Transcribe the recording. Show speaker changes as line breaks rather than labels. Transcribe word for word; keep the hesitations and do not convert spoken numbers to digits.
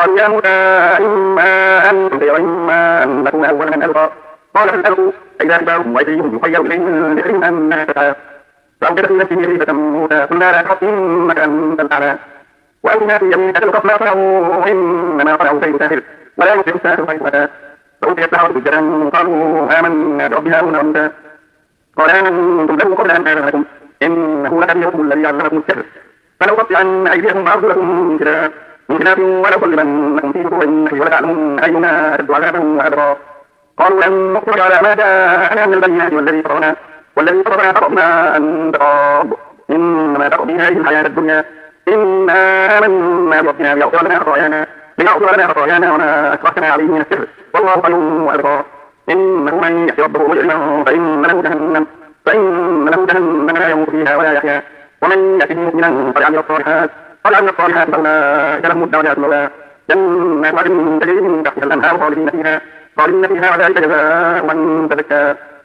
قالوا يا موسى إما أن تلقي وإما أن نكون أول من ألقى قال فاسألوا فإذا حبالهم وأيديهم يخيل إليهم من سحرهم أنها تسعى فأوجدت في نفسه خيفة موسى قلنا لا تخف إنك أنت الأعلى وأوحنا في يمينك تلقف ما صنعوا إنما صنعوا كيد ساحر ولا يفلح الساحر حيث أتى فأوتي السحرة سجدا قالوا آمنا برب هارون وموسى قال آمنتم له قبل أن آذن لكم إنه لكبيركم الذي علمكم السحر فلأقطعن أيديكم وأرجلكم من خلاف من خلاف ولأصلبنكم في جذوع النخل ولتعلمن أينا أشد عذابا وأبرى قالوا لن نصبر على ما جاءنا من البينات والذي فطرنا والذي فطرنا فطرنا أن تراب إنما تقضي هذه الحياة الدنيا إنا آمنا بربنا ليغفر لنا خطايانا ليغفر لنا خطايانا وما أكرهتنا عليه من السحر والله خير وأبقى إنه من يأت ربه مجرما فإن له جهنم فإن له جهنم لا يموت فيها ولا يحيا ومن يأته مؤمنا قد عمل الصالحات قد عمل الصالحات فأولئك لهم الدرجات الأولى جنات عدن تجري من تحتها الأنهار خالدين فيها خالدين فيها وذلك جزاء من تزكى